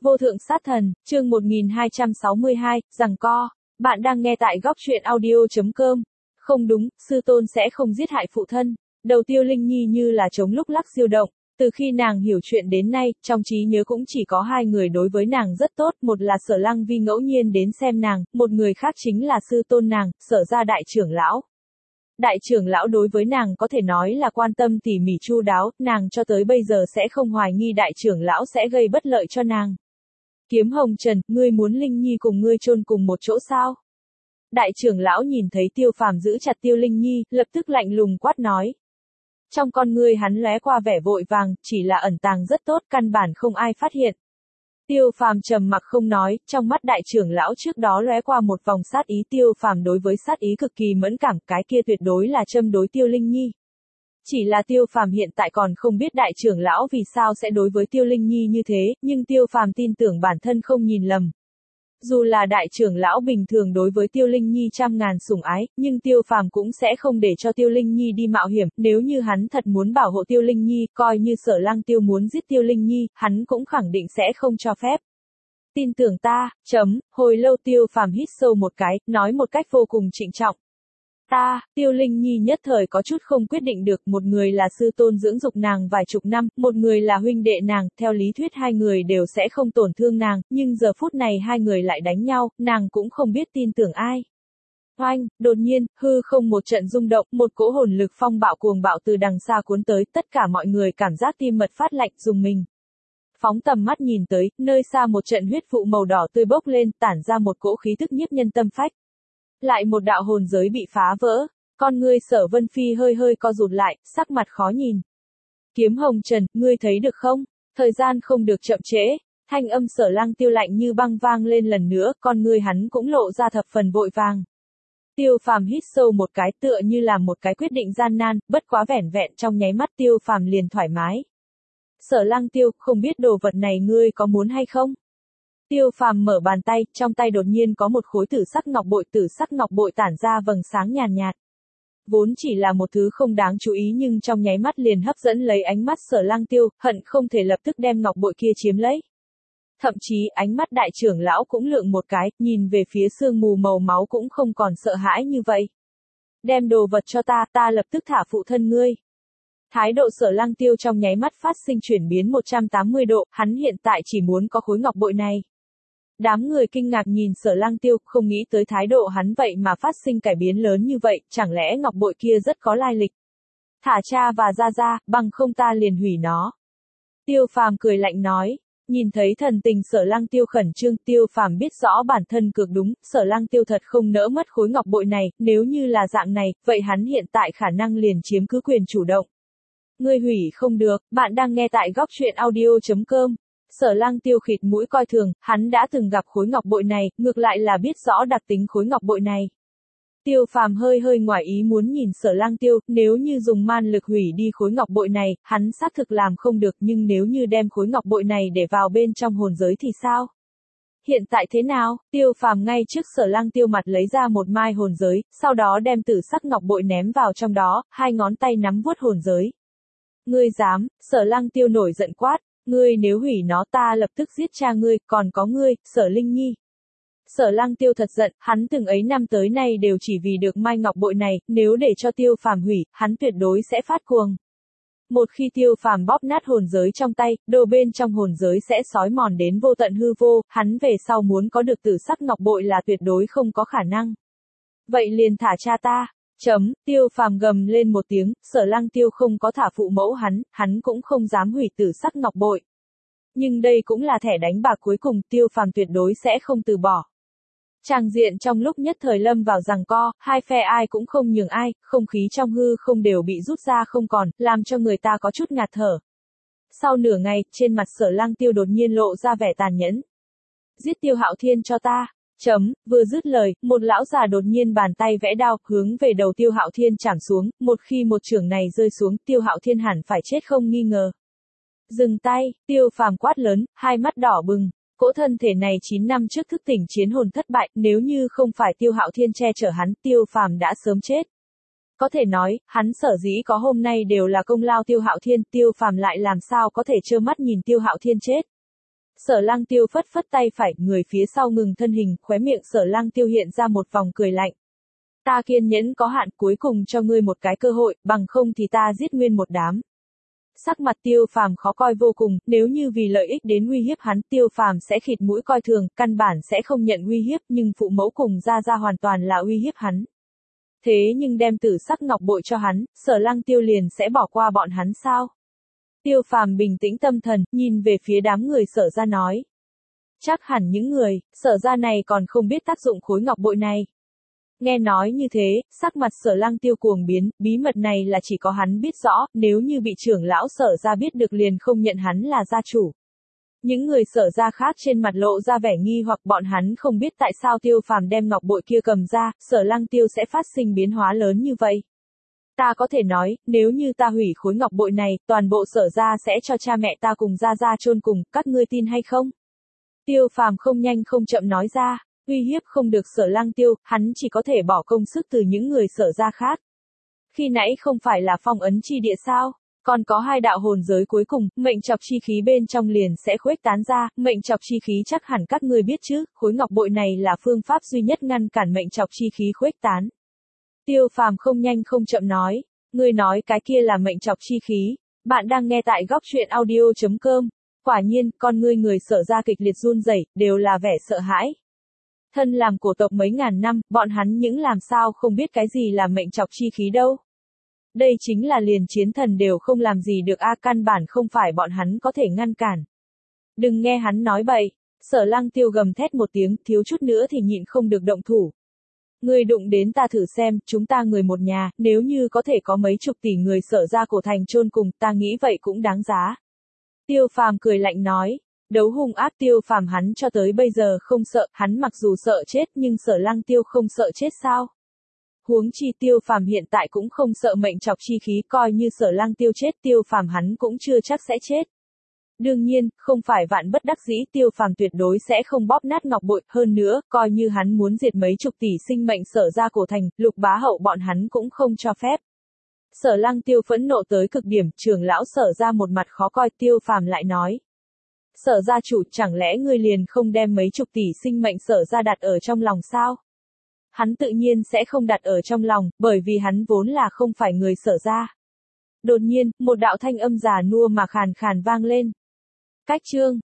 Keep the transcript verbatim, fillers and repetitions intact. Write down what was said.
Vô thượng sát thần, chương một nghìn hai trăm sáu mươi hai, giằng co. Bạn đang nghe tại góc truyện audio chấm com. Không đúng, sư tôn sẽ không giết hại phụ thân. Đầu Tiêu Linh Nhi như là trống lúc lắc diêu động. Từ khi nàng hiểu chuyện đến nay, trong trí nhớ cũng chỉ có hai người đối với nàng rất tốt, một là Sở Lăng Vi ngẫu nhiên đến xem nàng, một người khác chính là sư tôn nàng, Sở gia đại trưởng lão. Đại trưởng lão đối với nàng có thể nói là quan tâm tỉ mỉ chu đáo, nàng cho tới bây giờ sẽ không hoài nghi đại trưởng lão sẽ gây bất lợi cho nàng. Kiếm Hồng Trần, ngươi muốn Linh Nhi cùng ngươi chôn cùng một chỗ sao? Đại trưởng lão nhìn thấy Tiêu Phàm giữ chặt Tiêu Linh Nhi, lập tức lạnh lùng quát nói. Trong con ngươi hắn lóe qua vẻ vội vàng, chỉ là ẩn tàng rất tốt, căn bản không ai phát hiện. Tiêu Phàm trầm mặc không nói, trong mắt đại trưởng lão trước đó lóe qua một vòng sát ý. Tiêu Phàm đối với sát ý cực kỳ mẫn cảm, cái kia tuyệt đối là châm đối Tiêu Linh Nhi. Chỉ là Tiêu Phàm hiện tại còn không biết đại trưởng lão vì sao sẽ đối với Tiêu Linh Nhi như thế, nhưng Tiêu Phàm tin tưởng bản thân không nhìn lầm. Dù là đại trưởng lão bình thường đối với Tiêu Linh Nhi trăm ngàn sủng ái, nhưng Tiêu Phàm cũng sẽ không để cho Tiêu Linh Nhi đi mạo hiểm, nếu như hắn thật muốn bảo hộ Tiêu Linh Nhi, coi như Sở Lăng Tiêu muốn giết Tiêu Linh Nhi, hắn cũng khẳng định sẽ không cho phép. Tin tưởng ta, chấm, hồi lâu Tiêu Phàm hít sâu một cái, nói một cách vô cùng trịnh trọng. Ta, Tiêu Linh Nhi nhất thời có chút không quyết định được, một người là sư tôn dưỡng dục nàng vài chục năm, một người là huynh đệ nàng, theo lý thuyết hai người đều sẽ không tổn thương nàng, nhưng giờ phút này hai người lại đánh nhau, nàng cũng không biết tin tưởng ai. Oanh, đột nhiên, hư không một trận rung động, một cỗ hồn lực phong bạo cuồng bạo từ đằng xa cuốn tới, tất cả mọi người cảm giác tim mật phát lạnh, rùng mình. Phóng tầm mắt nhìn tới, nơi xa một trận huyết vụ màu đỏ tươi bốc lên, tản ra một cỗ khí thức nhiếp nhân tâm phách. Lại một đạo hồn giới bị phá vỡ, con ngươi Sở Vân Phi hơi hơi co rụt lại, sắc mặt khó nhìn. Kiếm Hồng Trần, ngươi thấy được không? Thời gian không được chậm trễ, thanh âm Sở Lăng Tiêu lạnh như băng vang lên lần nữa, con ngươi hắn cũng lộ ra thập phần vội vàng. Tiêu Phàm hít sâu một cái, tựa như là một cái quyết định gian nan, bất quá vẻn vẹn trong nháy mắt Tiêu Phàm liền thoải mái. Sở Lăng Tiêu, không biết đồ vật này ngươi có muốn hay không? Tiêu Phàm mở bàn tay, trong tay đột nhiên có một khối tử sắc ngọc bội, tử sắc ngọc bội tản ra vầng sáng nhàn nhạt. Vốn chỉ là một thứ không đáng chú ý nhưng trong nháy mắt liền hấp dẫn lấy ánh mắt Sở Lăng Tiêu, hận không thể lập tức đem ngọc bội kia chiếm lấy. Thậm chí ánh mắt đại trưởng lão cũng lượn một cái, nhìn về phía sương mù màu máu cũng không còn sợ hãi như vậy. Đem đồ vật cho ta, ta lập tức thả phụ thân ngươi. Thái độ Sở Lăng Tiêu trong nháy mắt phát sinh chuyển biến một trăm tám mươi độ, hắn hiện tại chỉ muốn có khối ngọc bội này. Đám người kinh ngạc nhìn Sở Lăng Tiêu, không nghĩ tới thái độ hắn vậy mà phát sinh cải biến lớn như vậy, chẳng lẽ ngọc bội kia rất có lai lịch. Thả cha và ra ra, bằng không ta liền hủy nó. Tiêu Phàm cười lạnh nói, nhìn thấy thần tình Sở Lăng Tiêu khẩn trương, Tiêu Phàm biết rõ bản thân cược đúng, Sở Lăng Tiêu thật không nỡ mất khối ngọc bội này, nếu như là dạng này, vậy hắn hiện tại khả năng liền chiếm cứ quyền chủ động. Ngươi hủy không được, bạn đang nghe tại góc truyện audio chấm com. Sở Lăng Tiêu khịt mũi coi thường, hắn đã từng gặp khối ngọc bội này, ngược lại là biết rõ đặc tính khối ngọc bội này. Tiêu Phàm hơi hơi ngoài ý muốn nhìn Sở Lăng Tiêu, nếu như dùng man lực hủy đi khối ngọc bội này, hắn xác thực làm không được, nhưng nếu như đem khối ngọc bội này để vào bên trong hồn giới thì sao? Hiện tại thế nào? Tiêu Phàm ngay trước Sở Lăng Tiêu mặt lấy ra một mai hồn giới, sau đó đem tử sắc ngọc bội ném vào trong đó, hai ngón tay nắm vuốt hồn giới. Ngươi dám? Sở Lăng Tiêu nổi giận quát. Ngươi nếu hủy nó ta lập tức giết cha ngươi, còn có ngươi, Sở Linh Nhi. Sở Lăng Tiêu thật giận, hắn từng ấy năm tới nay đều chỉ vì được mai ngọc bội này, nếu để cho Tiêu Phàm hủy, hắn tuyệt đối sẽ phát cuồng. Một khi Tiêu Phàm bóp nát hồn giới trong tay, đồ bên trong hồn giới sẽ xói mòn đến vô tận hư vô, hắn về sau muốn có được tử sắc ngọc bội là tuyệt đối không có khả năng. Vậy liền thả cha ta. Chấm, Tiêu Phàm gầm lên một tiếng, Sở Lăng Tiêu không có thả phụ mẫu hắn, hắn cũng không dám hủy tử sắc ngọc bội. Nhưng đây cũng là thẻ đánh bạc cuối cùng, Tiêu Phàm tuyệt đối sẽ không từ bỏ. Tràng diện trong lúc nhất thời lâm vào giằng co, hai phe ai cũng không nhường ai, không khí trong hư không đều bị rút ra không còn, làm cho người ta có chút ngạt thở. Sau nửa ngày, trên mặt Sở Lăng Tiêu đột nhiên lộ ra vẻ tàn nhẫn. Giết Tiêu Hạo Thiên cho ta. Chấm, vừa dứt lời, một lão già đột nhiên bàn tay vẽ đao, hướng về đầu Tiêu Hạo Thiên chảm xuống, một khi một chưởng này rơi xuống, Tiêu Hạo Thiên hẳn phải chết không nghi ngờ. Dừng tay, Tiêu Phàm quát lớn, hai mắt đỏ bừng, cỗ thân thể này chín năm trước thức tỉnh chiến hồn thất bại, nếu như không phải Tiêu Hạo Thiên che chở hắn, Tiêu Phàm đã sớm chết. Có thể nói, hắn sở dĩ có hôm nay đều là công lao Tiêu Hạo Thiên, Tiêu Phàm lại làm sao có thể trơ mắt nhìn Tiêu Hạo Thiên chết. Sở Lang Tiêu phất phất tay phải, người phía sau ngừng thân hình, khóe miệng Sở Lang Tiêu hiện ra một vòng cười lạnh. Ta kiên nhẫn có hạn, cuối cùng cho ngươi một cái cơ hội, bằng không thì ta giết nguyên một đám. Sắc mặt Tiêu Phàm khó coi vô cùng, nếu như vì lợi ích đến uy hiếp hắn, Tiêu Phàm sẽ khịt mũi coi thường, căn bản sẽ không nhận uy hiếp, nhưng phụ mẫu cùng Gia Gia hoàn toàn là uy hiếp hắn. Thế nhưng đem tử sắc ngọc bội cho hắn, Sở Lang Tiêu liền sẽ bỏ qua bọn hắn sao? Tiêu Phàm bình tĩnh tâm thần, nhìn về phía đám người Sở gia nói. Chắc hẳn những người, Sở gia này còn không biết tác dụng khối ngọc bội này. Nghe nói như thế, sắc mặt Sở Lang Tiêu cuồng biến, bí mật này là chỉ có hắn biết rõ, nếu như bị trưởng lão Sở gia biết được liền không nhận hắn là gia chủ. Những người Sở gia khác trên mặt lộ ra vẻ nghi hoặc, bọn hắn không biết tại sao Tiêu Phàm đem ngọc bội kia cầm ra, Sở Lang Tiêu sẽ phát sinh biến hóa lớn như vậy. Ta có thể nói, nếu như ta hủy khối ngọc bội này, toàn bộ Sở gia sẽ cho cha mẹ ta cùng Gia Gia chôn cùng, các ngươi tin hay không? Tiêu Phàm không nhanh không chậm nói ra, uy hiếp không được Sở Lang Tiêu, hắn chỉ có thể bỏ công sức từ những người Sở gia khác. Khi nãy không phải là phong ấn chi địa sao? Còn có hai đạo hồn giới cuối cùng, mệnh chọc chi khí bên trong liền sẽ khuếch tán ra, mệnh chọc chi khí chắc hẳn các ngươi biết chứ, khối ngọc bội này là phương pháp duy nhất ngăn cản mệnh chọc chi khí khuếch tán. Tiêu Phàm không nhanh không chậm nói, ngươi nói cái kia là mệnh chọc chi khí, bạn đang nghe tại góc truyện audio chấm com, quả nhiên, con ngươi người Sở gia kịch liệt run rẩy, đều là vẻ sợ hãi. Thân làm cổ tộc mấy ngàn năm, bọn hắn những làm sao không biết cái gì là mệnh chọc chi khí đâu. Đây chính là liền chiến thần đều không làm gì được a, căn bản không phải bọn hắn có thể ngăn cản. Đừng nghe hắn nói bậy, Sở Lang Tiêu gầm thét một tiếng, thiếu chút nữa thì nhịn không được động thủ. Ngươi đụng đến ta thử xem, chúng ta người một nhà, nếu như có thể có mấy chục tỷ người Sở gia cổ thành chôn cùng, ta nghĩ vậy cũng đáng giá. Tiêu Phàm cười lạnh nói, đấu hung ác Tiêu Phàm hắn cho tới bây giờ không sợ, hắn mặc dù sợ chết nhưng Sở Lang Tiêu không sợ chết sao? Huống chi Tiêu Phàm hiện tại cũng không sợ mệnh chọc chi khí, coi như Sở Lang Tiêu chết, Tiêu Phàm hắn cũng chưa chắc sẽ chết. Đương nhiên, không phải vạn bất đắc dĩ, Tiêu Phàm tuyệt đối sẽ không bóp nát ngọc bội, hơn nữa, coi như hắn muốn diệt mấy chục tỷ sinh mệnh Sở gia cổ thành, Lục bá hậu bọn hắn cũng không cho phép. Sở Lang Tiêu phẫn nộ tới cực điểm, trưởng lão Sở gia một mặt khó coi, Tiêu Phàm lại nói. Sở gia chủ, chẳng lẽ ngươi liền không đem mấy chục tỷ sinh mệnh Sở gia đặt ở trong lòng sao? Hắn tự nhiên sẽ không đặt ở trong lòng, bởi vì hắn vốn là không phải người Sở gia. Đột nhiên, một đạo thanh âm già nua mà khàn khàn vang lên. Cách chương